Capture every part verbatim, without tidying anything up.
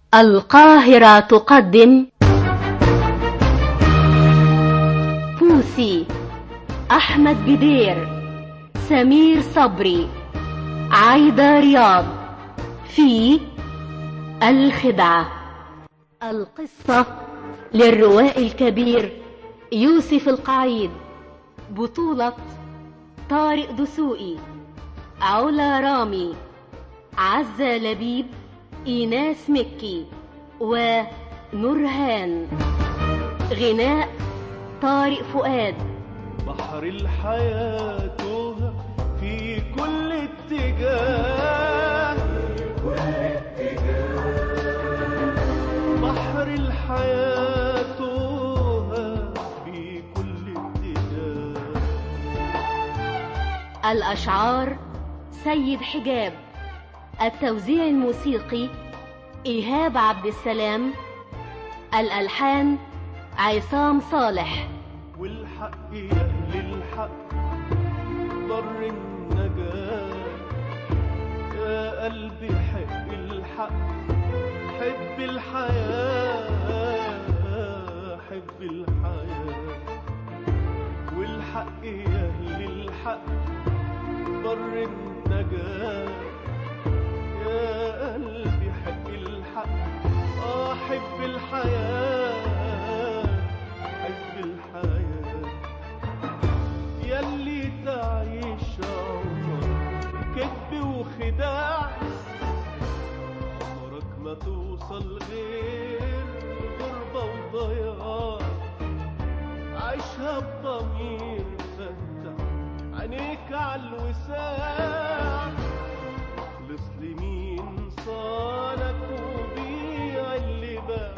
القاهرة تقدم بوسي، أحمد بدير، سمير صبري، عايدة رياض في الخدعة. القصة للروائي الكبير يوسف القعيد، بطولة طارق دسوقي، علا رامي، عزة لبيب، إيناس مكي ونورهان. غناء طارق فؤاد. بحر الحياة توه في كل اتجاه، كل اتجاه. بحر الحياة توه في كل اتجاه. الأشعار سيد حجاب، التوزيع الموسيقي إيهاب عبد السلام، الألحان عصام صالح. والحق يا أهل الحق ضر النجاة، يا قلبي حب الحق، حب الحياة، حب الحياة. والحق يا أهل الحق ضر النجاة، يا قلبي حب الحق، آه حب الحياة، حب الحياة. ياللي تعيش عمر كذب وخداع، عمرك ما توصل غير غربة وضياع. عيشها بضمير فتح عينيك عالوساع، خلص لمين صالك وبيع اللي باع.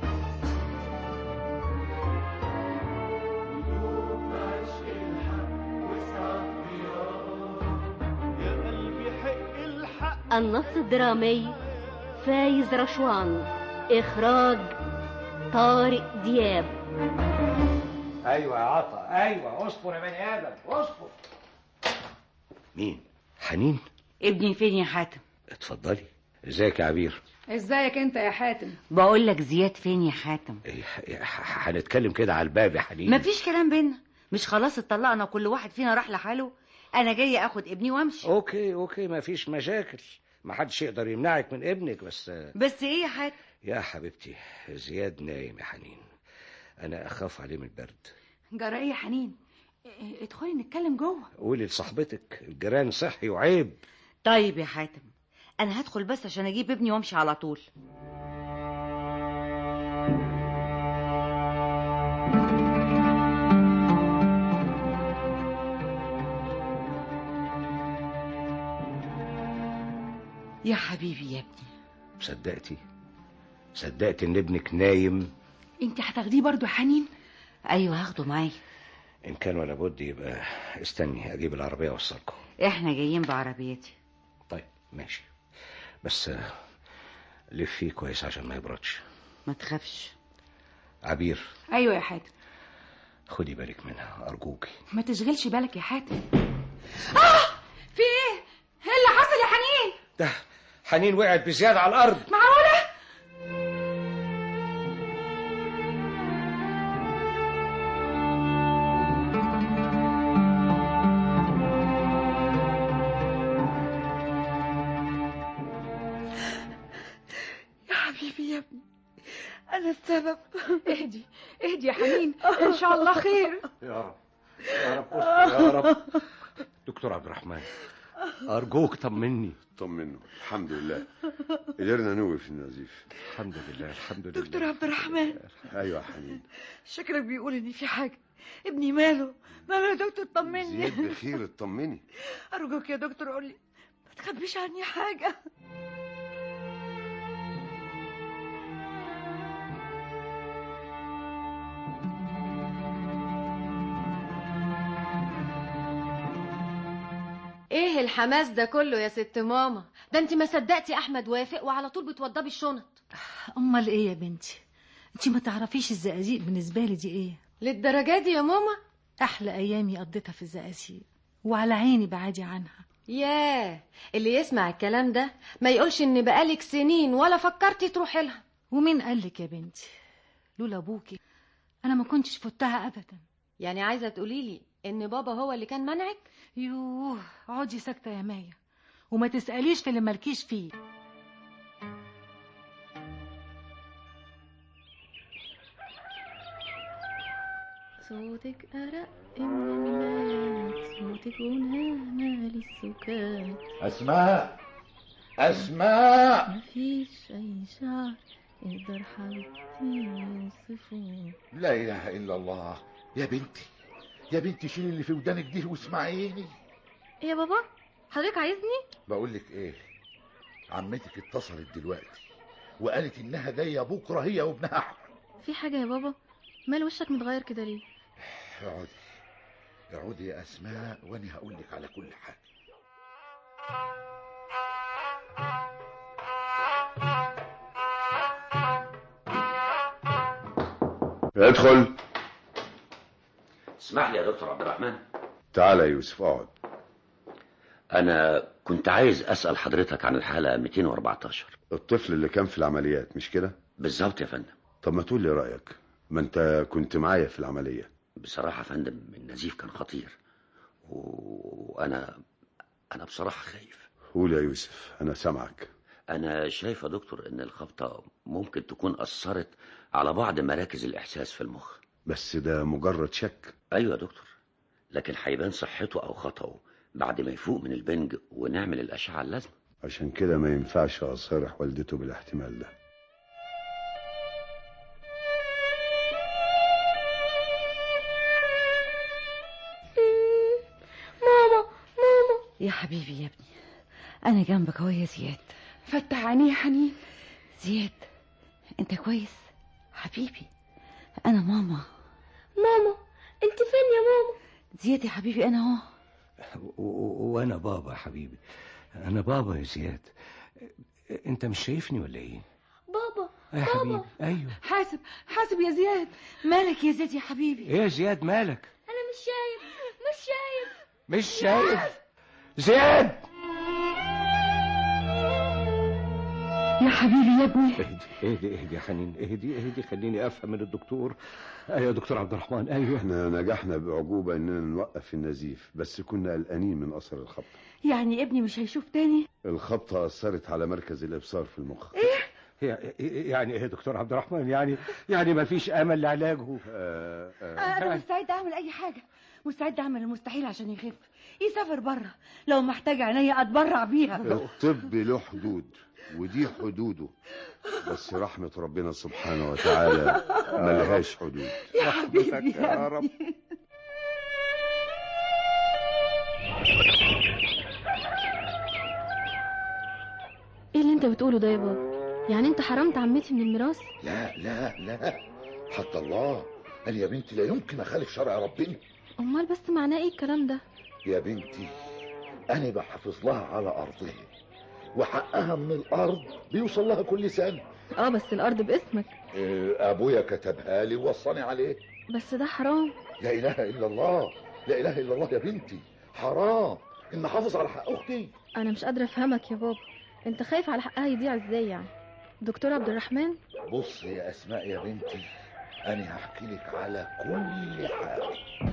قلوب عشق الحق وسعد ضياع، يا قلبي حق الحق. النص الدرامي فايز رشوان، إخراج طارق دياب. ايوه يا عطا، ايوه اصبر يا بني ادم اصبر. مين؟ حنين؟ ابني فين يا حاتم؟ اتفضلي. ازيك يا عبير؟ ازيك انت يا حاتم؟ بقول لك زياد فين يا حاتم؟ إيه، هنتكلم كده على الباب يا حنين. مفيش كلام بينا، مش خلاص اتطلقنا وكل واحد فينا راح لحاله؟ انا جاي اخد ابني وامشي. اوكي اوكي مفيش مشاكل، محدش يقدر يمنعك من ابنك. بس بس ايه يا حاتم؟ يا حبيبتي زياد نايم يا حنين، انا اخاف عليه من البرد. جرى ايه يا حنين؟ ادخلي نتكلم جوه. قولي لصاحبتك الجيران صحي وعيب. طيب يا حاتم، انا هدخل بس عشان اجيب ابني وامشي على طول. يا حبيبي يا ابني، صدقتي صدقتي ان ابنك نايم؟ انت هتاخديه برضو يا حنين؟ ايوه هاخده معايا. ان كان ولا بد يبقى استني اجيب العربيه اوصلكم. احنا جايين بعربيتي. طيب ماشي، بس لفيه كويس عشان ما يبردش. ما تخافش. عبير. ايوه يا حاتم. خدي بالك منها ارجوكي. ما تشغلش بالك يا حاتم. اه في ايه؟ ايه اللي حصل يا حنين؟ ده حنين وقعت بزيادة على الارض. معقوله؟ حبيبي يا ابني، انا السبب. اهدي اهدي يا حنين، ان شاء الله خير. يا رب يا رب يا رب. دكتور عبد الرحمن ارجوك طمني. طمنه الحمد لله، قدرنا نوقف النزيف. الحمد لله الحمد لله. دكتور عبد الرحمن. ايوه يا حنين. شكلك بيقول ان في حاجه. ابني ماله ماله يا دكتور؟ طمني. زياد بخير، اطمني ارجوك يا دكتور قول لي، ما تخبيش عني حاجه. ايه الحماس ده كله يا ست ماما؟ ده انت ما صدقتي احمد وافق وعلى طول بتوضبي الشنط. امال ايه يا بنتي؟ انت ما تعرفيش الزقازيق بالنسبه لي دي ايه للدرجه دي يا ماما؟ احلى ايامي قضيتها في الزقازيق، وعلى عيني بعادي عنها. ياه، اللي يسمع الكلام ده ما يقولش ان بقالك سنين ولا فكرتي تروحي لها. ومين قالك يا بنتي؟ لولا ابوكي انا ما كنتش فتها ابدا. يعني عايزه تقولي لي ان بابا هو اللي كان منعك؟ يوه اقعدي ساكته يا مايا وما تساليش في اللي مالكيش فيه. صوتك أرق من الناس، صوتك ونهمة للسكات. أسماء أسماء مفيش أي شعر يقدر حبيبتي يوصفه. لا إله إلا الله. يا بنتي يا بنتي شيل اللي في ودانك دي واسمعيني. إيه يا بابا حضرتك عايزني؟ بقولك إيه، عمتك اتصلت دلوقتي وقالت إنها جاية بكرة هي وابنها أحمد. في حاجة يا بابا؟ مال وشك متغير كده ليه؟ اقعدي اقعدي يا أسماء وأنا هقولك على كل حاجة. ادخل. اسمح لي يا دكتور عبد الرحمن. تعال يا يوسف اقعد. انا كنت عايز اسال حضرتك عن الحاله مئتين وأربعتاشر. الطفل اللي كان في العمليات مش كده؟ بالظبط يا فندم. طب ما تقول لي رايك، ما انت كنت معايا في العمليه. بصراحه يا فندم النزيف كان خطير وانا انا بصراحه خايف. قول يا يوسف انا سامعك. انا شايف يا دكتور ان الخبطه ممكن تكون اثرت على بعض مراكز الاحساس في المخ. بس ده مجرد شك. ايوه يا دكتور، لكن هيبان صحته او خطأه بعد ما يفوق من البنج ونعمل الاشعه اللازمه. عشان كده ما ينفعش اصارح والدته بالاحتمال ده. ماما ماما يا حبيبي يا ابني انا جنبك اهو يا زياد. فتح عينيه يا حنين. زياد انت كويس حبيبي؟ انا ماما. ماما انت فين يا ماما؟ زياد يا حبيبي انا اهو. وانا بابا يا حبيبي، انا بابا يا زياد. انت مش شايفني ولا ايه؟ بابا يا حبيبي ايوه. حاسب حاسب يا زياد. مالك يا زياد يا حبيبي؟ ايه يا زياد مالك؟ انا مش شايف مش شايف مش شايف زياد يا حبيبي يا ابني. اهدي اهدي اهدي يا حنين، اهدي اهدي خليني افهم من الدكتور. ايوه يا دكتور عبد الرحمن ايوه. احنا نجحنا باعجوبه اننا نوقف النزيف، بس كنا قلقانين من اثر الخبطه. يعني ابني مش هيشوف تاني؟ الخبطه اثرت على مركز الابصار في المخ. ايه يعني ايه يا دكتور عبد الرحمن؟ يعني يعني ما فيش امل لعلاجه؟ آه آه انا مستعد اعمل اي حاجه، مستعد اعمل المستحيل عشان يخف، يسافر بره، لو محتاج عينيا اتبرع بيها. الطب له حدود ودي حدوده، بس رحمه ربنا سبحانه وتعالى ملهاش حدود. يا حبيبي يا رب. ايه اللي انت بتقوله ده يا بابا؟ يعني انت حرمت عمتي من الميراث؟ لا لا لا حتى الله، انا يا بنتي لا يمكن اخالف شرع ربنا. امال بس معناه ايه الكلام ده؟ يا بنتي انا بحافظ لها على ارضها، وحقها من الارض بيوصل لها كل سنه. اه بس الارض باسمك. إيه ابويا كتبها لي ووصاني عليه. بس ده حرام. لا اله الا الله لا اله الا الله يا بنتي، حرام ان احافظ على حق اختي. انا مش قادره افهمك يا بابا، انت خايف على حقها يضيع ازاي يعني؟ دكتور عبد الرحمن. بص يا اسماء يا بنتي، انا هحكي لك على كل حاجه.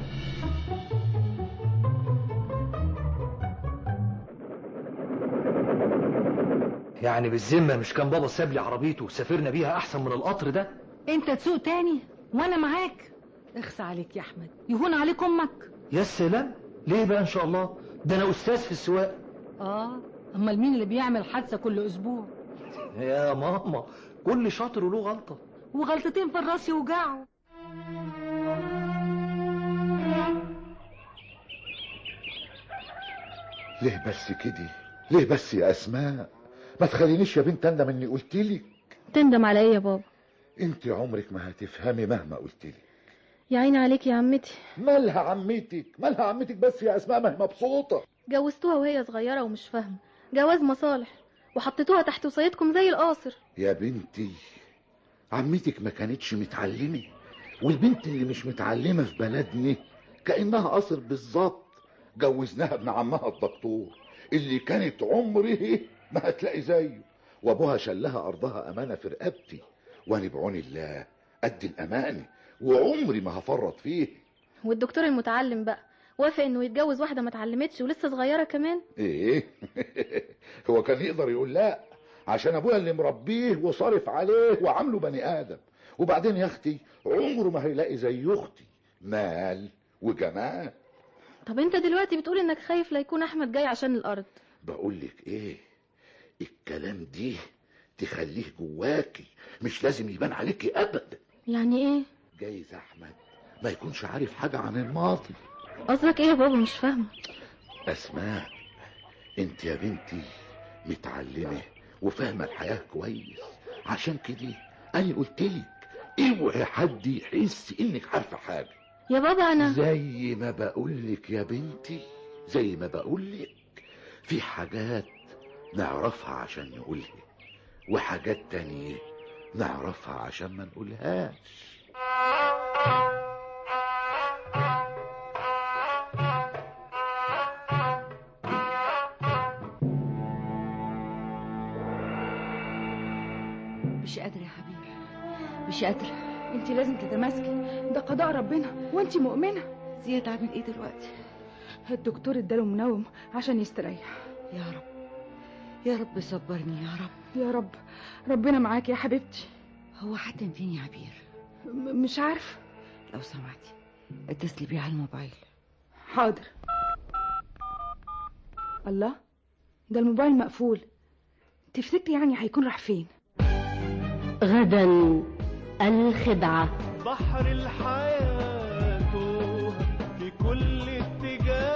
يعني بالذمه مش كان بابا ساب لي عربيته وسافرنا بيها احسن من القطر ده؟ انت تسوق تاني وانا معاك. اخسى عليك يا احمد، يهون عليك امك. يا سلام، ليه بقى ان شاء الله؟ ده انا استاذ في السواقه. اه امال مين اللي بيعمل حادثه كل اسبوع؟ يا ماما كل شاطر وله غلطه، وغلطتين في الراس يوجعوا. ليه بس كده؟ ليه بس يا اسماء؟ ما تخلينيش يا بنت اندم اني قلت لك. تندم على ايه يا بابا؟ انت عمرك ما هتفهمي مهما قلت لك. يا عيني عليك يا عمتي. مالها عمتك مالها عمتك بس يا اسماء؟ ما هي مبسوطه. جوزتوها وهي صغيره ومش فاهمه، جواز مصالح، وحطيتوها تحت وصايتكم زي القاصر. يا بنتي عمتك ما كانتش متعلمه، والبنت اللي مش متعلمه في بلدنا كانها قاصر بالظبط. جوزناها ابن عمها الدكتور اللي كانت عمره ما هتلاقي زيه، وابوها شلها ارضها امانه في رقبتي، وانا بعون الله قد الامانه وعمري ما هفرط فيه. والدكتور المتعلم بقى وافق انه يتجوز واحده ما اتعلمتش ولسه صغيره كمان؟ ايه هو كان يقدر يقول لا عشان ابويا اللي مربيه وصارف عليه وعامله بني ادم؟ وبعدين يا اختي عمره ما هيلاقي زي اختي مال وجمال. طب انت دلوقتي بتقول انك خايف لا يكون احمد جاي عشان الارض. بقولك ايه، الكلام دي تخليه جواكي، مش لازم يبان عليكي ابدا. يعني ايه؟ جايز احمد ما يكونش عارف حاجه عن الماضي. قصدك ايه يا بابا؟ مش فاهمه. اسماء انت يا بنتي متعلمه وفاهمه الحياه كويس، عشان كده انا قلتلك اوعي حد يحس انك عارفه حاجه. يا بابا انا زي ما بقولك يا بنتي، زي ما بقولك في حاجات نعرفها عشان نقولها وحاجات تانية نعرفها عشان ما نقولهاش. مش قادرة يا حبيبي، مش قادرة. انت لازم تتماسكي، ده قضاء ربنا وانت مؤمنة. زياد عامل ايه دلوقتي؟ الدكتور اداله منوم عشان يستريح. يا رب يا رب صبرني يا رب. يا رب ربنا معاك يا حبيبتي. هو حاتم فين يا عبير؟ م- مش عارفه. لو سمعتي اتصلي بيه على الموبايل. حاضر. الله، ده الموبايل مقفول. تفتكري يعني هيكون راح فين؟ غدا الخدعة. بحر الحياة في كل اتجاه،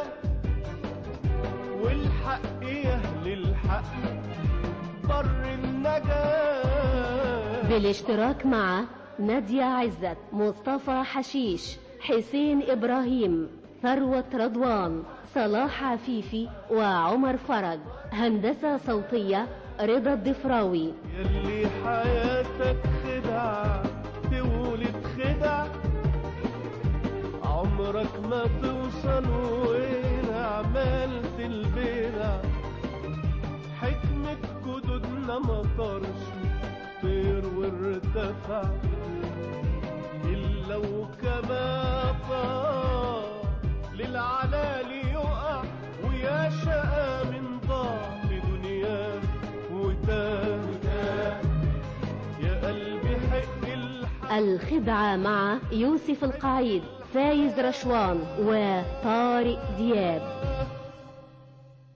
والحق يهل الحق بر النجاة. بالاشتراك مع نادية عزت، مصطفى حشيش، حسين إبراهيم، ثروة رضوان، صلاح عفيفي، وعمر فرج. هندسة صوتية رضا الضفراوي. يلي حياتك خدعة تولد خدع، عمرك ما توصل وين عملت البدع. حكمة جدودنا ما طارش طير وارتفع، إلا وكما طار للعلالي يقع، ويا شقى من ضاع لدنياه وتاه. يا قلبي حق الحق. الخدعة مع يوسف القعيد، فايز رشوان، وطارق دياب.